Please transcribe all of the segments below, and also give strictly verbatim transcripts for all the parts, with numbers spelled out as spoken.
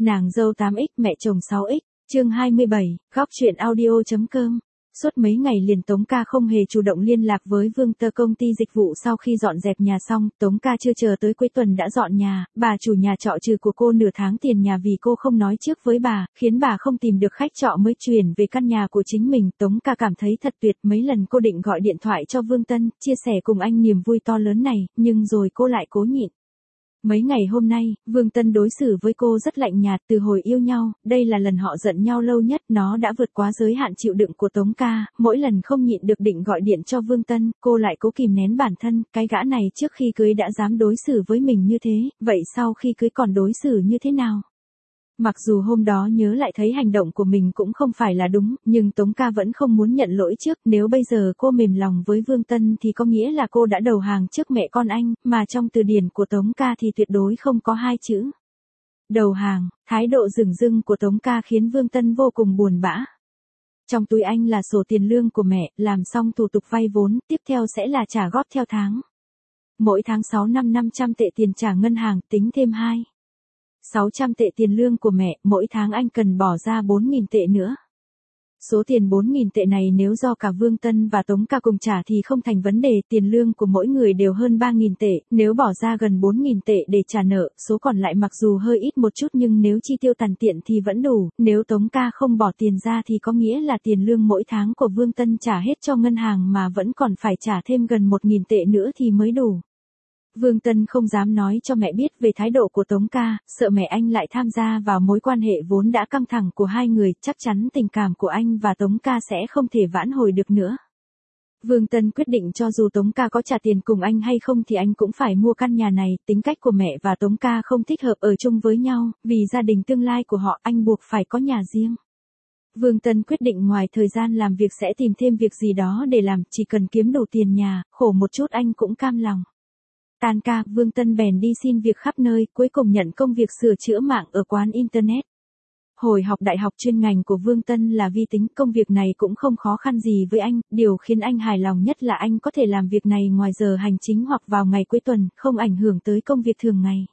Nàng dâu tám x mẹ chồng sáu x, chương hai mươi bảy, góc chuyện audio.com. Suốt mấy ngày liền Tống ca không hề chủ động liên lạc với Vương Tơ công ty dịch vụ. Sau khi dọn dẹp nhà xong, Tống ca chưa chờ tới cuối tuần đã dọn nhà, bà chủ nhà trọ trừ của cô nửa tháng tiền nhà vì cô không nói trước với bà, khiến bà không tìm được khách trọ mới chuyển về căn nhà của chính mình. Tống ca cảm thấy thật tuyệt, mấy lần cô định gọi điện thoại cho Vương Tân, chia sẻ cùng anh niềm vui to lớn này, nhưng rồi cô lại cố nhịn. Mấy ngày hôm nay, Vương Tân đối xử với cô rất lạnh nhạt. Từ hồi yêu nhau, đây là lần họ giận nhau lâu nhất, nó đã vượt quá giới hạn chịu đựng của Tống ca. Mỗi lần không nhịn được định gọi điện cho Vương Tân, cô lại cố kìm nén bản thân. Cái gã này trước khi cưới đã dám đối xử với mình như thế, vậy sau khi cưới còn đối xử như thế nào? Mặc dù hôm đó nhớ lại thấy hành động của mình cũng không phải là đúng, nhưng Tống ca vẫn không muốn nhận lỗi trước. Nếu bây giờ cô mềm lòng với Vương Tân thì có nghĩa là cô đã đầu hàng trước mẹ con anh, mà trong từ điển của Tống ca thì tuyệt đối không có hai chữ đầu hàng. Thái độ dửng dưng của Tống ca khiến Vương Tân vô cùng buồn bã. Trong túi anh là sổ tiền lương của mẹ, làm xong thủ tục vay vốn, tiếp theo sẽ là trả góp theo tháng. Mỗi tháng sáu năm năm trăm tệ tiền trả ngân hàng, tính thêm hai sáu trăm tệ tiền lương của mẹ, mỗi tháng anh cần bỏ ra bốn nghìn tệ nữa. Số tiền bốn nghìn tệ này nếu do cả Vương Tân và Tống ca cùng trả thì không thành vấn đề, tiền lương của mỗi người đều hơn ba nghìn tệ, nếu bỏ ra gần bốn nghìn tệ để trả nợ, số còn lại mặc dù hơi ít một chút nhưng nếu chi tiêu tàn tiện thì vẫn đủ, nếu Tống ca không bỏ tiền ra thì có nghĩa là tiền lương mỗi tháng của Vương Tân trả hết cho ngân hàng mà vẫn còn phải trả thêm gần một nghìn tệ nữa thì mới đủ. Vương Tân không dám nói cho mẹ biết về thái độ của Tống ca, sợ mẹ anh lại tham gia vào mối quan hệ vốn đã căng thẳng của hai người, chắc chắn tình cảm của anh và Tống ca sẽ không thể vãn hồi được nữa. Vương Tân quyết định cho dù Tống ca có trả tiền cùng anh hay không thì anh cũng phải mua căn nhà này. Tính cách của mẹ và Tống ca không thích hợp ở chung với nhau, vì gia đình tương lai của họ anh buộc phải có nhà riêng. Vương Tân quyết định ngoài thời gian làm việc sẽ tìm thêm việc gì đó để làm, chỉ cần kiếm đủ tiền nhà, khổ một chút anh cũng cam lòng. Tan ca, Vương Tân bèn đi xin việc khắp nơi, cuối cùng nhận công việc sửa chữa mạng ở quán Internet. Hồi học đại học chuyên ngành của Vương Tân là vi tính, công việc này cũng không khó khăn gì với anh, điều khiến anh hài lòng nhất là anh có thể làm việc này ngoài giờ hành chính hoặc vào ngày cuối tuần, không ảnh hưởng tới công việc thường ngày.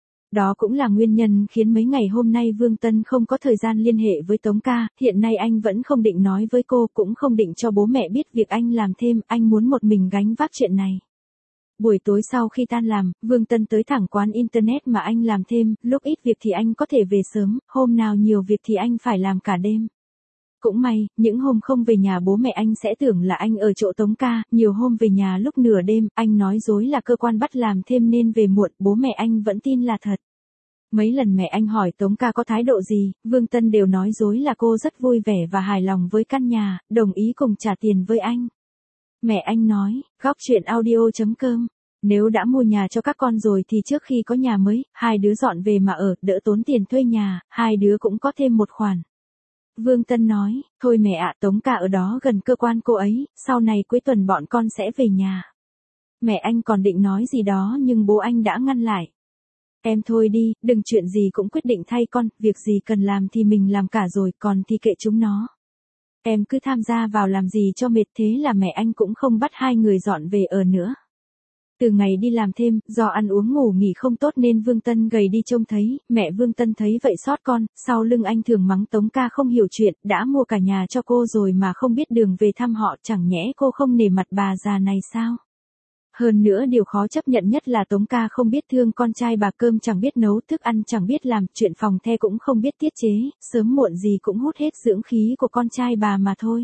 Đó cũng là nguyên nhân khiến mấy ngày hôm nay Vương Tân không có thời gian liên hệ với Tống ca, hiện nay anh vẫn không định nói với cô, cũng không định cho bố mẹ biết việc anh làm thêm, anh muốn một mình gánh vác chuyện này. Buổi tối sau khi tan làm, Vương Tân tới thẳng quán Internet mà anh làm thêm, lúc ít việc thì anh có thể về sớm, hôm nào nhiều việc thì anh phải làm cả đêm. Cũng may, những hôm không về nhà bố mẹ anh sẽ tưởng là anh ở chỗ Tống ca, nhiều hôm về nhà lúc nửa đêm, anh nói dối là cơ quan bắt làm thêm nên về muộn, bố mẹ anh vẫn tin là thật. Mấy lần mẹ anh hỏi Tống ca có thái độ gì, Vương Tân đều nói dối là cô rất vui vẻ và hài lòng với căn nhà, đồng ý cùng trả tiền với anh. Mẹ anh nói, góc chuyện audio.com, nếu đã mua nhà cho các con rồi thì trước khi có nhà mới, hai đứa dọn về mà ở, đỡ tốn tiền thuê nhà, hai đứa cũng có thêm một khoản. Vương Tân nói, thôi mẹ ạ, Tống ca ở đó gần cơ quan cô ấy, sau này cuối tuần bọn con sẽ về nhà. Mẹ anh còn định nói gì đó nhưng bố anh đã ngăn lại. Em thôi đi, đừng chuyện gì cũng quyết định thay con, việc gì cần làm thì mình làm cả rồi, còn thì kệ chúng nó. Em cứ tham gia vào làm gì cho mệt, thế là mẹ anh cũng không bắt hai người dọn về ở nữa. Từ ngày đi làm thêm, do ăn uống ngủ nghỉ không tốt nên Vương Tân gầy đi trông thấy, mẹ Vương Tân thấy vậy xót con, sau lưng anh thường mắng Tống ca không hiểu chuyện, đã mua cả nhà cho cô rồi mà không biết đường về thăm họ, chẳng nhẽ cô không nể mặt bà già này sao? Hơn nữa điều khó chấp nhận nhất là Tống ca không biết thương con trai bà, cơm chẳng biết nấu, thức ăn chẳng biết làm, chuyện phòng the cũng không biết tiết chế, sớm muộn gì cũng hút hết dưỡng khí của con trai bà mà thôi.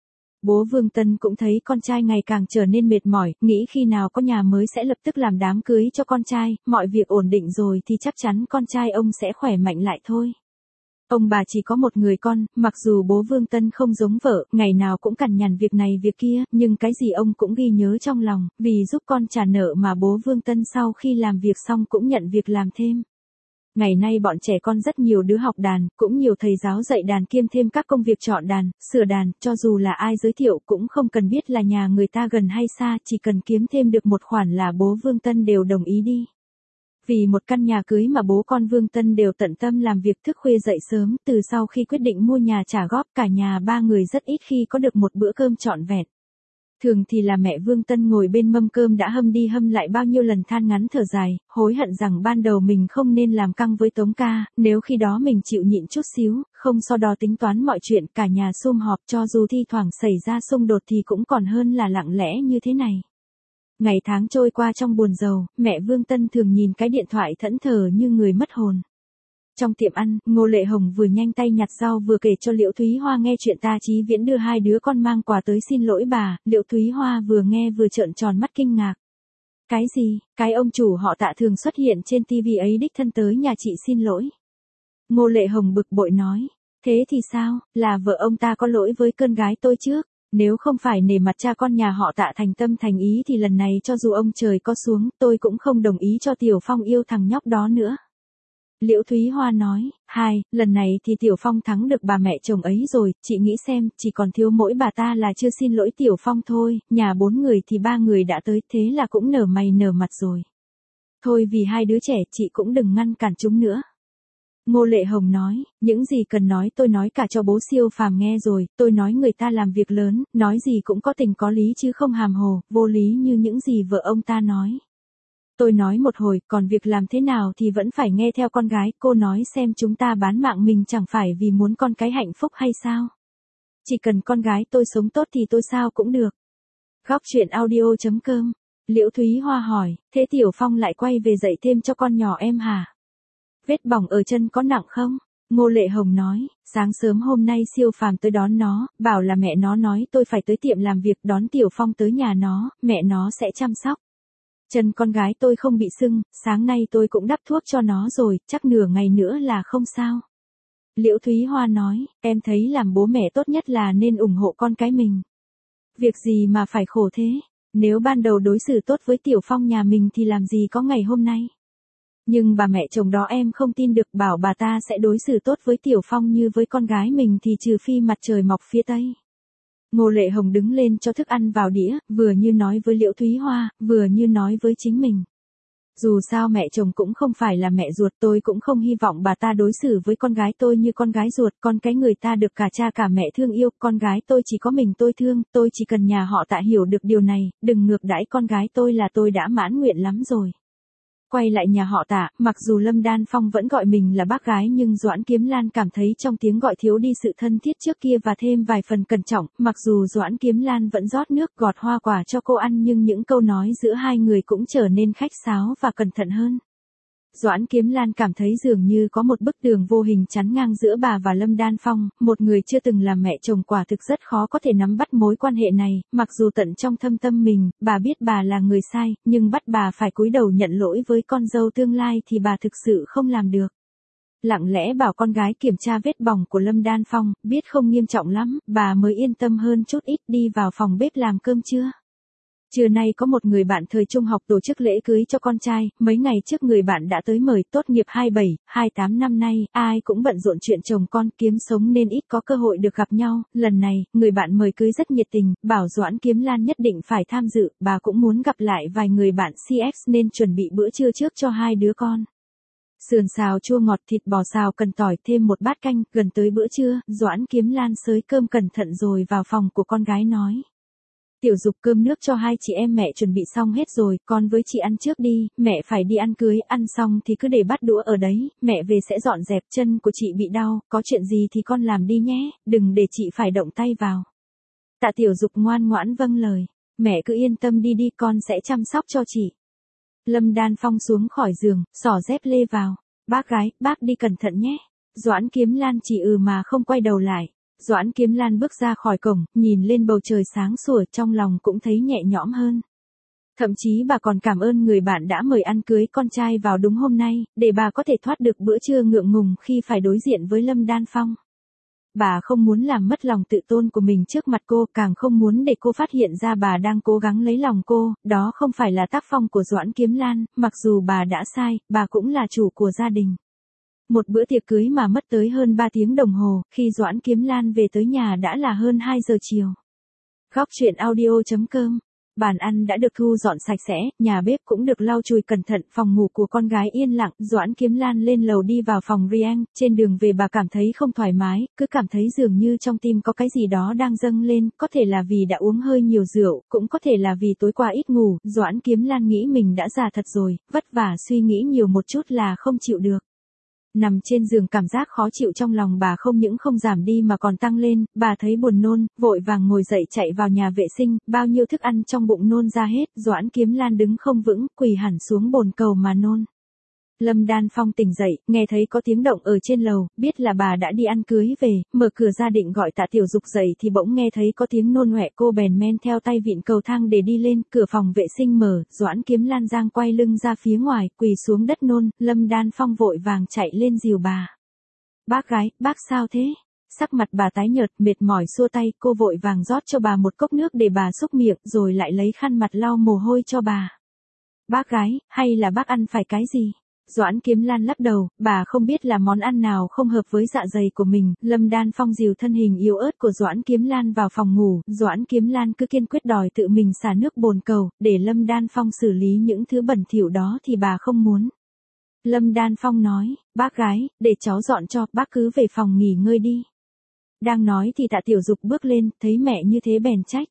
Bố Vương Tân cũng thấy con trai ngày càng trở nên mệt mỏi, nghĩ khi nào có nhà mới sẽ lập tức làm đám cưới cho con trai, mọi việc ổn định rồi thì chắc chắn con trai ông sẽ khỏe mạnh lại thôi. Ông bà chỉ có một người con, mặc dù bố Vương Tân không giống vợ, ngày nào cũng cằn nhằn việc này việc kia, nhưng cái gì ông cũng ghi nhớ trong lòng, vì giúp con trả nợ mà bố Vương Tân sau khi làm việc xong cũng nhận việc làm thêm. Ngày nay bọn trẻ con rất nhiều đứa học đàn, cũng nhiều thầy giáo dạy đàn kiêm thêm các công việc chọn đàn, sửa đàn, cho dù là ai giới thiệu cũng không cần biết là nhà người ta gần hay xa, chỉ cần kiếm thêm được một khoản là bố Vương Tân đều đồng ý đi. Vì một căn nhà cưới mà bố con Vương Tân đều tận tâm làm việc thức khuya dậy sớm, từ sau khi quyết định mua nhà trả góp cả nhà ba người rất ít khi có được một bữa cơm trọn vẹn. Thường thì là mẹ Vương Tân ngồi bên mâm cơm đã hâm đi hâm lại bao nhiêu lần than ngắn thở dài, hối hận rằng ban đầu mình không nên làm căng với Tống ca, nếu khi đó mình chịu nhịn chút xíu, không sau đó tính toán mọi chuyện cả nhà sum họp cho dù thi thoảng xảy ra xung đột thì cũng còn hơn là lặng lẽ như thế này. Ngày tháng trôi qua trong buồn rầu, mẹ Vương Tân thường nhìn cái điện thoại thẫn thờ như người mất hồn. Trong tiệm ăn, Ngô Lệ Hồng vừa nhanh tay nhặt rau vừa kể cho Liễu Thúy Hoa nghe chuyện Ta Chí Viễn đưa hai đứa con mang quà tới xin lỗi bà, Liễu Thúy Hoa vừa nghe vừa trợn tròn mắt kinh ngạc. Cái gì, cái ông chủ họ Tạ thường xuất hiện trên tivi ấy đích thân tới nhà chị xin lỗi. Ngô Lệ Hồng bực bội nói, thế thì sao, là vợ ông ta có lỗi với con gái tôi trước, nếu không phải nể mặt cha con nhà họ Tạ thành tâm thành ý thì lần này cho dù ông trời có xuống, tôi cũng không đồng ý cho Tiểu Phong yêu thằng nhóc đó nữa. Liễu Thúy Hoa nói, hai, lần này thì Tiểu Phong thắng được bà mẹ chồng ấy rồi, chị nghĩ xem, chỉ còn thiếu mỗi bà ta là chưa xin lỗi Tiểu Phong thôi, nhà bốn người thì ba người đã tới, thế là cũng nở mày nở mặt rồi. Thôi vì hai đứa trẻ chị cũng đừng ngăn cản chúng nữa. Ngô Lệ Hồng nói, những gì cần nói tôi nói cả cho bố Siêu Phàm nghe rồi, tôi nói người ta làm việc lớn, nói gì cũng có tình có lý chứ không hàm hồ, vô lý như những gì vợ ông ta nói. Tôi nói một hồi, còn việc làm thế nào thì vẫn phải nghe theo con gái, cô nói xem chúng ta bán mạng mình chẳng phải vì muốn con cái hạnh phúc hay sao? Chỉ cần con gái tôi sống tốt thì tôi sao cũng được. Góc truyện audio chấm com. Liễu Thúy Hoa hỏi, thế Tiểu Phong lại quay về dạy thêm cho con nhỏ em hả? Vết bỏng ở chân có nặng không? Ngô Lệ Hồng nói, sáng sớm hôm nay Siêu Phàm tới đón nó, bảo là mẹ nó nói tôi phải tới tiệm làm việc đón Tiểu Phong tới nhà nó, mẹ nó sẽ chăm sóc. Chân con gái tôi không bị sưng, sáng nay tôi cũng đắp thuốc cho nó rồi, chắc nửa ngày nữa là không sao. Liễu Thúy Hoa nói, em thấy làm bố mẹ tốt nhất là nên ủng hộ con cái mình. Việc gì mà phải khổ thế, nếu ban đầu đối xử tốt với Tiểu Phong nhà mình thì làm gì có ngày hôm nay. Nhưng bà mẹ chồng đó em không tin được, bảo bà ta sẽ đối xử tốt với Tiểu Phong như với con gái mình thì trừ phi mặt trời mọc phía tây. Ngô Lệ Hồng đứng lên cho thức ăn vào đĩa, vừa như nói với Liễu Thúy Hoa, vừa như nói với chính mình. Dù sao mẹ chồng cũng không phải là mẹ ruột, tôi cũng không hy vọng bà ta đối xử với con gái tôi như con gái ruột, con cái người ta được cả cha cả mẹ thương yêu, con gái tôi chỉ có mình tôi thương, tôi chỉ cần nhà họ Tạ hiểu được điều này, đừng ngược đãi con gái tôi là tôi đã mãn nguyện lắm rồi. Quay lại nhà họ Tạ, mặc dù Lâm Đan Phong vẫn gọi mình là bác gái nhưng Doãn Kiếm Lan cảm thấy trong tiếng gọi thiếu đi sự thân thiết trước kia và thêm vài phần cẩn trọng, mặc dù Doãn Kiếm Lan vẫn rót nước gọt hoa quả cho cô ăn nhưng những câu nói giữa hai người cũng trở nên khách sáo và cẩn thận hơn. Doãn Kiếm Lan cảm thấy dường như có một bức tường vô hình chắn ngang giữa bà và Lâm Đan Phong, một người chưa từng làm mẹ chồng quả thực rất khó có thể nắm bắt mối quan hệ này, mặc dù tận trong thâm tâm mình, bà biết bà là người sai, nhưng bắt bà phải cúi đầu nhận lỗi với con dâu tương lai thì bà thực sự không làm được. Lặng lẽ bảo con gái kiểm tra vết bỏng của Lâm Đan Phong, biết không nghiêm trọng lắm, bà mới yên tâm hơn chút ít đi vào phòng bếp làm cơm trưa. Trưa nay có một người bạn thời trung học tổ chức lễ cưới cho con trai, mấy ngày trước người bạn đã tới mời, tốt nghiệp hai bảy, hai tám năm nay, ai cũng bận rộn chuyện chồng con kiếm sống nên ít có cơ hội được gặp nhau, lần này, người bạn mời cưới rất nhiệt tình, bảo Doãn Kiếm Lan nhất định phải tham dự, bà cũng muốn gặp lại vài người bạn xê ép nên chuẩn bị bữa trưa trước cho hai đứa con. Sườn xào chua ngọt, thịt bò xào cần tỏi, thêm một bát canh, gần tới bữa trưa, Doãn Kiếm Lan xới cơm cẩn thận rồi vào phòng của con gái nói. Tiểu Dục, cơm nước cho hai chị em mẹ chuẩn bị xong hết rồi, con với chị ăn trước đi, mẹ phải đi ăn cưới, ăn xong thì cứ để bát đũa ở đấy, mẹ về sẽ dọn dẹp, chân của chị bị đau, có chuyện gì thì con làm đi nhé, đừng để chị phải động tay vào. Tạ Tiểu Dục ngoan ngoãn vâng lời, mẹ cứ yên tâm đi đi, con sẽ chăm sóc cho chị. Lâm Đan Phong xuống khỏi giường, xỏ dép lê vào, bác gái, bác đi cẩn thận nhé. Doãn Kiếm Lan chỉ ừ mà không quay đầu lại. Doãn Kiếm Lan bước ra khỏi cổng, nhìn lên bầu trời sáng sủa, trong lòng cũng thấy nhẹ nhõm hơn. Thậm chí bà còn cảm ơn người bạn đã mời ăn cưới con trai vào đúng hôm nay, để bà có thể thoát được bữa trưa ngượng ngùng khi phải đối diện với Lâm Đan Phong. Bà không muốn làm mất lòng tự tôn của mình trước mặt cô, càng không muốn để cô phát hiện ra bà đang cố gắng lấy lòng cô, đó không phải là tác phong của Doãn Kiếm Lan, mặc dù bà đã sai, bà cũng là chủ của gia đình. Một bữa tiệc cưới mà mất tới hơn ba tiếng đồng hồ, khi Doãn Kiếm Lan về tới nhà đã là hơn hai giờ chiều. Góc truyện audio chấm com Bàn ăn đã được thu dọn sạch sẽ, nhà bếp cũng được lau chùi cẩn thận, phòng ngủ của con gái yên lặng, Doãn Kiếm Lan lên lầu đi vào phòng riêng, trên đường về bà cảm thấy không thoải mái, cứ cảm thấy dường như trong tim có cái gì đó đang dâng lên, có thể là vì đã uống hơi nhiều rượu, cũng có thể là vì tối qua ít ngủ, Doãn Kiếm Lan nghĩ mình đã già thật rồi, vất vả suy nghĩ nhiều một chút là không chịu được. Nằm trên giường cảm giác khó chịu trong lòng bà không những không giảm đi mà còn tăng lên, bà thấy buồn nôn, vội vàng ngồi dậy chạy vào nhà vệ sinh, bao nhiêu thức ăn trong bụng nôn ra hết, Doãn Kiếm Lan đứng không vững, quỳ hẳn xuống bồn cầu mà nôn. Lâm Đan Phong tỉnh dậy, nghe thấy có tiếng động ở trên lầu, biết là bà đã đi ăn cưới về, mở cửa ra định gọi Tạ Tiểu Dục dậy thì bỗng nghe thấy có tiếng nôn ọe, cô bèn men theo tay vịn cầu thang để đi lên, cửa phòng vệ sinh mở, Doãn Kiếm Lan giang quay lưng ra phía ngoài, quỳ xuống đất nôn, Lâm Đan Phong vội vàng chạy lên dìu bà. Bác gái, bác sao thế? Sắc mặt bà tái nhợt, mệt mỏi xua tay, cô vội vàng rót cho bà một cốc nước để bà xúc miệng, rồi lại lấy khăn mặt lau mồ hôi cho bà. Bác gái, hay là bác ăn phải cái gì? Doãn Kiếm Lan lắc đầu, bà không biết là món ăn nào không hợp với dạ dày của mình, Lâm Đan Phong dìu thân hình yếu ớt của Doãn Kiếm Lan vào phòng ngủ, Doãn Kiếm Lan cứ kiên quyết đòi tự mình xả nước bồn cầu, để Lâm Đan Phong xử lý những thứ bẩn thỉu đó thì bà không muốn. Lâm Đan Phong nói, bác gái, để cháu dọn cho, bác cứ về phòng nghỉ ngơi đi. Đang nói thì Tạ Tiểu Dục bước lên, thấy mẹ như thế bèn trách.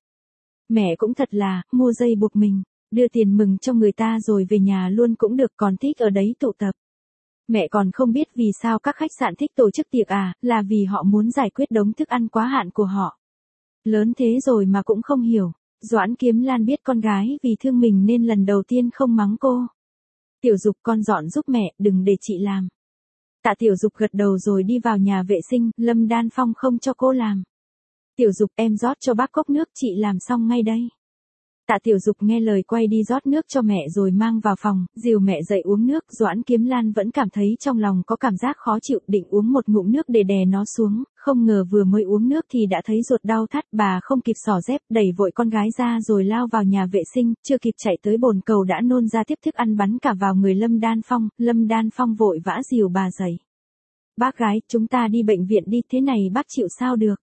Mẹ cũng thật là, mua dây buộc mình. Đưa tiền mừng cho người ta rồi về nhà luôn cũng được, còn thích ở đấy tụ tập. Mẹ còn không biết vì sao các khách sạn thích tổ chức tiệc à, là vì họ muốn giải quyết đống thức ăn quá hạn của họ. Lớn thế rồi mà cũng không hiểu. Doãn Kiếm Lan biết con gái vì thương mình nên lần đầu tiên không mắng cô. Tiểu Dục con dọn giúp mẹ, đừng để chị làm. Tạ Tiểu Dục gật đầu rồi đi vào nhà vệ sinh, Lâm Đan Phong không cho cô làm. Tiểu Dục em rót cho bác cốc nước, chị làm xong ngay đây. Tạ Tiểu Dục nghe lời quay đi rót nước cho mẹ rồi mang vào phòng, dìu mẹ dậy uống nước, Doãn Kiếm Lan vẫn cảm thấy trong lòng có cảm giác khó chịu, định uống một ngụm nước để đè nó xuống, không ngờ vừa mới uống nước thì đã thấy ruột đau thắt, bà không kịp xỏ dép, đẩy vội con gái ra rồi lao vào nhà vệ sinh, chưa kịp chạy tới bồn cầu đã nôn ra tiếp thức ăn bắn cả vào người Lâm Đan Phong, Lâm Đan Phong vội vã dìu bà dậy. Bác gái, chúng ta đi bệnh viện đi, thế này bác chịu sao được.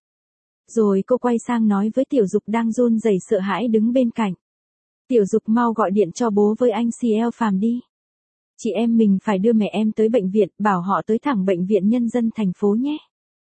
Rồi cô quay sang nói với Tiểu Dục đang run rẩy sợ hãi đứng bên cạnh. Tiểu Dục mau gọi điện cho bố với anh xê lờ Phàm đi. Chị em mình phải đưa mẹ em tới bệnh viện, bảo họ tới thẳng bệnh viện nhân dân thành phố nhé.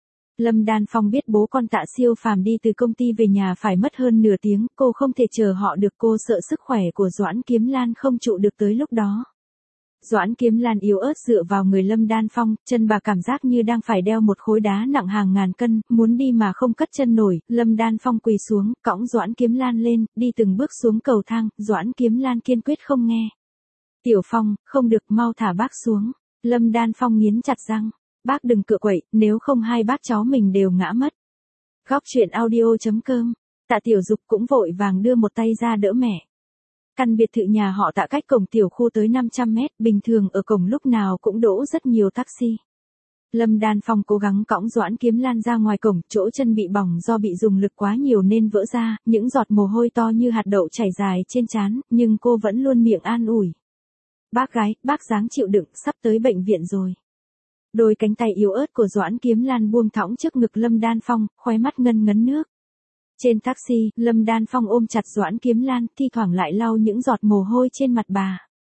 Lâm Đan Phong biết bố con Tạ Siêu Phàm đi từ công ty về nhà phải mất hơn nửa tiếng, cô không thể chờ họ được, cô sợ sức khỏe của Doãn Kiếm Lan không trụ được tới lúc đó. Doãn Kiếm Lan yếu ớt dựa vào người Lâm Đan Phong, chân bà cảm giác như đang phải đeo một khối đá nặng hàng ngàn cân, muốn đi mà không cất chân nổi, Lâm Đan Phong quỳ xuống, cõng Doãn Kiếm Lan lên, đi từng bước xuống cầu thang, Doãn Kiếm Lan kiên quyết không nghe. Tiểu Phong, không được, mau thả bác xuống. Lâm Đan Phong nghiến chặt răng, bác đừng cựa quậy, nếu không hai bác cháu mình đều ngã mất. Góc truyện audio chấm com, Tạ Tiểu Dục cũng vội vàng đưa một tay ra đỡ mẹ. Căn biệt thự nhà họ Tạ cách cổng tiểu khu tới năm trăm mét, bình thường ở cổng lúc nào cũng đỗ rất nhiều taxi. Lâm Đan Phong cố gắng cõng Doãn Kiếm Lan ra ngoài cổng, chỗ chân bị bỏng do bị dùng lực quá nhiều nên vỡ ra, những giọt mồ hôi to như hạt đậu chảy dài trên trán, nhưng cô vẫn luôn miệng an ủi. Bác gái, bác dáng chịu đựng, sắp tới bệnh viện rồi. Đôi cánh tay yếu ớt của Doãn Kiếm Lan buông thõng trước ngực Lâm Đan Phong, khóe mắt ngân ngấn nước. Trên taxi, Lâm Đan Phong ôm chặt Doãn Kiếm Lan, thi thoảng lại lau những giọt mồ hôi trên mặt bà.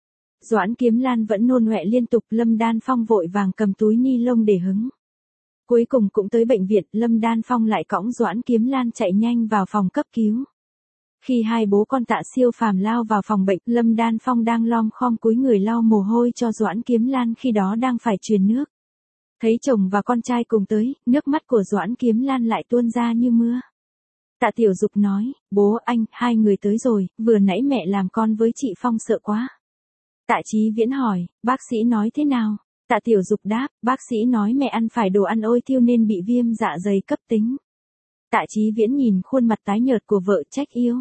Doãn Kiếm Lan vẫn nôn ọe liên tục, Lâm Đan Phong vội vàng cầm túi ni lông để hứng. Cuối cùng cũng tới bệnh viện, Lâm Đan Phong lại cõng Doãn Kiếm Lan chạy nhanh vào phòng cấp cứu. Khi hai bố con Tạ Siêu Phàm lao vào phòng bệnh, Lâm Đan Phong đang lom khom cúi người lau mồ hôi cho Doãn Kiếm Lan khi đó đang phải truyền nước. Thấy chồng và con trai cùng tới, nước mắt của Doãn Kiếm Lan lại tuôn ra như mưa. Tạ Tiểu Dục nói, bố anh, hai người tới rồi, vừa nãy mẹ làm con với chị Phong sợ quá. Tạ Chí Viễn hỏi, bác sĩ nói thế nào? Tạ Tiểu Dục đáp, bác sĩ nói mẹ ăn phải đồ ăn ôi thiêu nên bị viêm dạ dày cấp tính. Tạ Chí Viễn nhìn khuôn mặt tái nhợt của vợ trách yêu.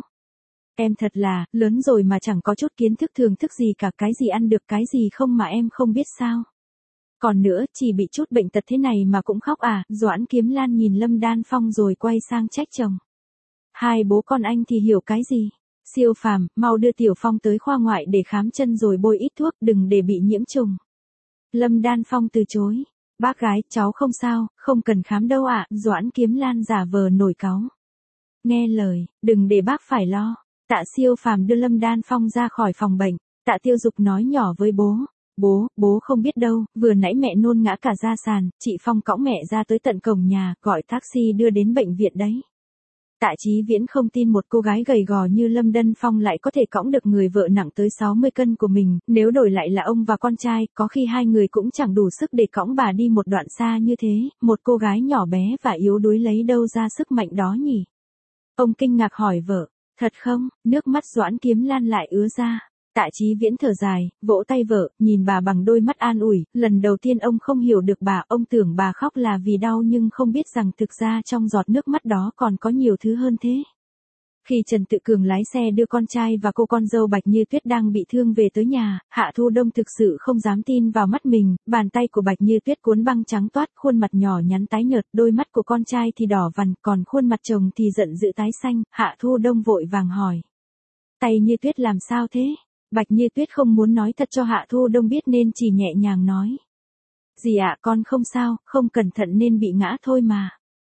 Em thật là, lớn rồi mà chẳng có chút kiến thức thường thức gì cả, cái gì ăn được cái gì không mà em không biết sao. Còn nữa, chỉ bị chút bệnh tật thế này mà cũng khóc à, Doãn Kiếm Lan nhìn Lâm Đan Phong rồi quay sang trách chồng. Hai bố con anh thì hiểu cái gì? Siêu Phàm, mau đưa Tiểu Phong tới khoa ngoại để khám chân rồi bôi ít thuốc, đừng để bị nhiễm trùng. Lâm Đan Phong từ chối. Bác gái, cháu không sao, không cần khám đâu ạ, à. Doãn Kiếm Lan giả vờ nổi cáu. Nghe lời, đừng để bác phải lo. Tạ Siêu Phàm đưa Lâm Đan Phong ra khỏi phòng bệnh, Tạ Tiêu Dục nói nhỏ với bố. Bố, bố không biết đâu, vừa nãy mẹ nôn ngã cả ra sàn, chị Phong cõng mẹ ra tới tận cổng nhà, gọi taxi đưa đến bệnh viện đấy. Tạ Chí Viễn không tin một cô gái gầy gò như Lâm Đan Phong lại có thể cõng được người vợ nặng tới sáu mươi cân của mình, nếu đổi lại là ông và con trai, có khi hai người cũng chẳng đủ sức để cõng bà đi một đoạn xa như thế, một cô gái nhỏ bé và yếu đuối lấy đâu ra sức mạnh đó nhỉ? Ông kinh ngạc hỏi vợ, thật không? Nước mắt Doãn Kiếm Lan lại ứa ra. Tạ Chí Viễn thở dài, vỗ tay vợ, nhìn bà bằng đôi mắt an ủi, lần đầu tiên ông không hiểu được bà, ông tưởng bà khóc là vì đau nhưng không biết rằng thực ra trong giọt nước mắt đó còn có nhiều thứ hơn thế. Khi Trần Tự Cường lái xe đưa con trai và cô con dâu Bạch Như Tuyết đang bị thương về tới nhà, Hạ Thu Đông thực sự không dám tin vào mắt mình, bàn tay của Bạch Như Tuyết cuốn băng trắng toát, khuôn mặt nhỏ nhắn tái nhợt, đôi mắt của con trai thì đỏ vằn, còn khuôn mặt chồng thì giận dữ tái xanh, Hạ Thu Đông vội vàng hỏi. Tay Như Tuyết làm sao thế? Bạch Như Tuyết không muốn nói thật cho Hạ Thu Đông biết nên chỉ nhẹ nhàng nói. Dì ạ, con không sao, không cẩn thận nên bị ngã thôi mà.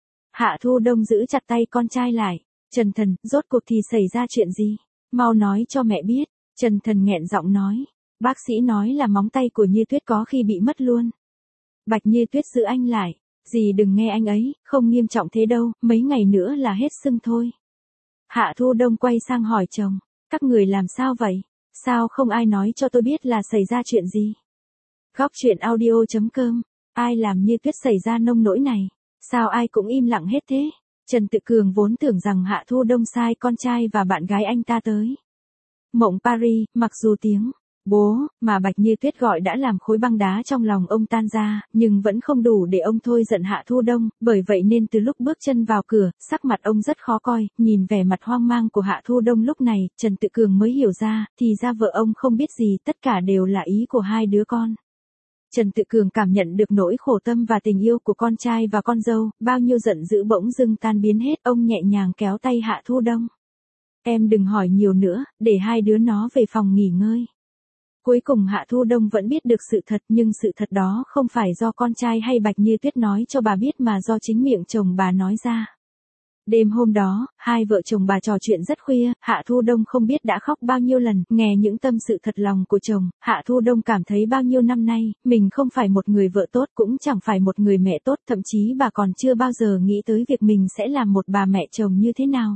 Hạ Thu Đông giữ chặt tay con trai lại. Trần Thần, rốt cuộc thì xảy ra chuyện gì? Mau nói cho mẹ biết. Trần Thần nghẹn giọng nói. Bác sĩ nói là móng tay của Như Tuyết có khi bị mất luôn. Bạch Như Tuyết giữ anh lại. Dì đừng nghe anh ấy, không nghiêm trọng thế đâu, mấy ngày nữa là hết sưng thôi. Hạ Thu Đông quay sang hỏi chồng. Các người làm sao vậy? Sao không ai nói cho tôi biết là xảy ra chuyện gì? Góc truyện audio chấm com. Ai làm Như Tuyết xảy ra nông nỗi này? Sao ai cũng im lặng hết thế? Trần Tự Cường vốn tưởng rằng Hạ Thu Đông sai con trai và bạn gái anh ta tới Mộng Paris, mặc dù tiếng bố mà Bạch Như Tuyết gọi đã làm khối băng đá trong lòng ông tan ra, nhưng vẫn không đủ để ông thôi giận Hạ Thu Đông, bởi vậy nên từ lúc bước chân vào cửa, sắc mặt ông rất khó coi, nhìn vẻ mặt hoang mang của Hạ Thu Đông lúc này, Trần Tự Cường mới hiểu ra, thì ra vợ ông không biết gì, tất cả đều là ý của hai đứa con. Trần Tự Cường cảm nhận được nỗi khổ tâm và tình yêu của con trai và con dâu, bao nhiêu giận dữ bỗng dưng tan biến hết, ông nhẹ nhàng kéo tay Hạ Thu Đông. Em đừng hỏi nhiều nữa, để hai đứa nó về phòng nghỉ ngơi. Cuối cùng Hạ Thu Đông vẫn biết được sự thật, nhưng sự thật đó không phải do con trai hay Bạch Như Tuyết nói cho bà biết mà do chính miệng chồng bà nói ra. Đêm hôm đó, hai vợ chồng bà trò chuyện rất khuya, Hạ Thu Đông không biết đã khóc bao nhiêu lần, nghe những tâm sự thật lòng của chồng, Hạ Thu Đông cảm thấy bao nhiêu năm nay, mình không phải một người vợ tốt, cũng chẳng phải một người mẹ tốt, thậm chí bà còn chưa bao giờ nghĩ tới việc mình sẽ làm một bà mẹ chồng như thế nào.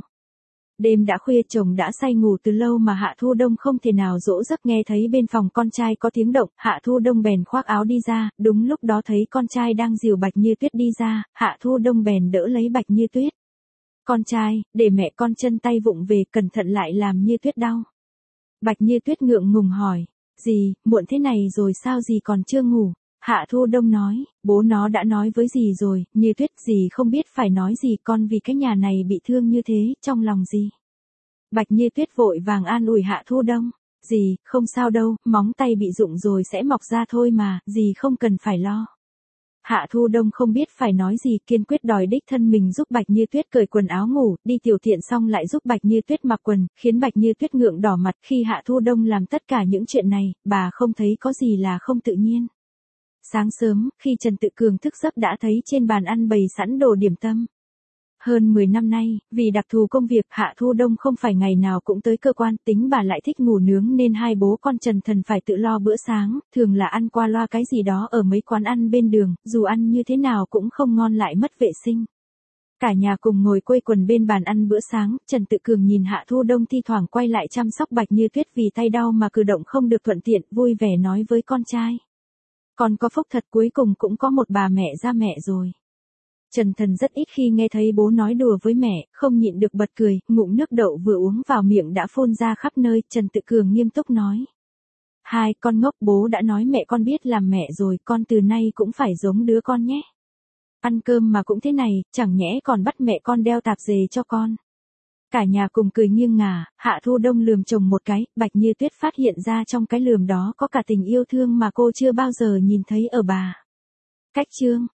Đêm đã khuya, chồng đã say ngủ từ lâu mà Hạ Thu Đông không thể nào dỗ giấc, nghe thấy bên phòng con trai có tiếng động, Hạ Thu Đông bèn khoác áo đi ra, đúng lúc đó thấy con trai đang dìu Bạch Như Tuyết đi ra, Hạ Thu Đông bèn đỡ lấy Bạch Như Tuyết. Con trai, để mẹ con chân tay vụng về, cẩn thận lại làm Như Tuyết đau. Bạch Như Tuyết ngượng ngùng hỏi, dì, muộn thế này rồi sao dì còn chưa ngủ? Hạ Thu Đông nói, bố nó đã nói với dì rồi, Như Tuyết, dì không biết phải nói gì, con vì cái nhà này bị thương như thế, trong lòng dì. Bạch Như Tuyết vội vàng an ủi Hạ Thu Đông, dì, không sao đâu, móng tay bị rụng rồi sẽ mọc ra thôi mà, dì không cần phải lo. Hạ Thu Đông không biết phải nói gì, kiên quyết đòi đích thân mình giúp Bạch Như Tuyết cởi quần áo ngủ, đi tiểu tiện xong lại giúp Bạch Như Tuyết mặc quần, khiến Bạch Như Tuyết ngượng đỏ mặt. Khi Hạ Thu Đông làm tất cả những chuyện này, bà không thấy có gì là không tự nhiên. Sáng sớm, khi Trần Tự Cường thức giấc đã thấy trên bàn ăn bày sẵn đồ điểm tâm. Hơn mười năm nay, vì đặc thù công việc, Hạ Thu Đông không phải ngày nào cũng tới cơ quan, tính bà lại thích ngủ nướng nên hai bố con Trần Thần phải tự lo bữa sáng, thường là ăn qua loa cái gì đó ở mấy quán ăn bên đường, dù ăn như thế nào cũng không ngon lại mất vệ sinh. Cả nhà cùng ngồi quây quần bên bàn ăn bữa sáng, Trần Tự Cường nhìn Hạ Thu Đông thi thoảng quay lại chăm sóc Bạch Như Tuyết vì tay đau mà cử động không được thuận tiện, vui vẻ nói với con trai. Con có phúc thật, cuối cùng cũng có một bà mẹ ra mẹ rồi. Trần Thần rất ít khi nghe thấy bố nói đùa với mẹ, không nhịn được bật cười, ngụm nước đậu vừa uống vào miệng đã phun ra khắp nơi, Trần Tự Cường nghiêm túc nói. Hai con ngốc, bố đã nói mẹ con biết làm mẹ rồi, con từ nay cũng phải giống đứa con nhé. Ăn cơm mà cũng thế này, chẳng nhẽ còn bắt mẹ con đeo tạp dề cho con. Cả nhà cùng cười nghiêng ngả, Hạ Thu Đông lườm chồng một cái, Bạch Như Tuyết phát hiện ra trong cái lườm đó có cả tình yêu thương mà cô chưa bao giờ nhìn thấy ở bà. Cách chương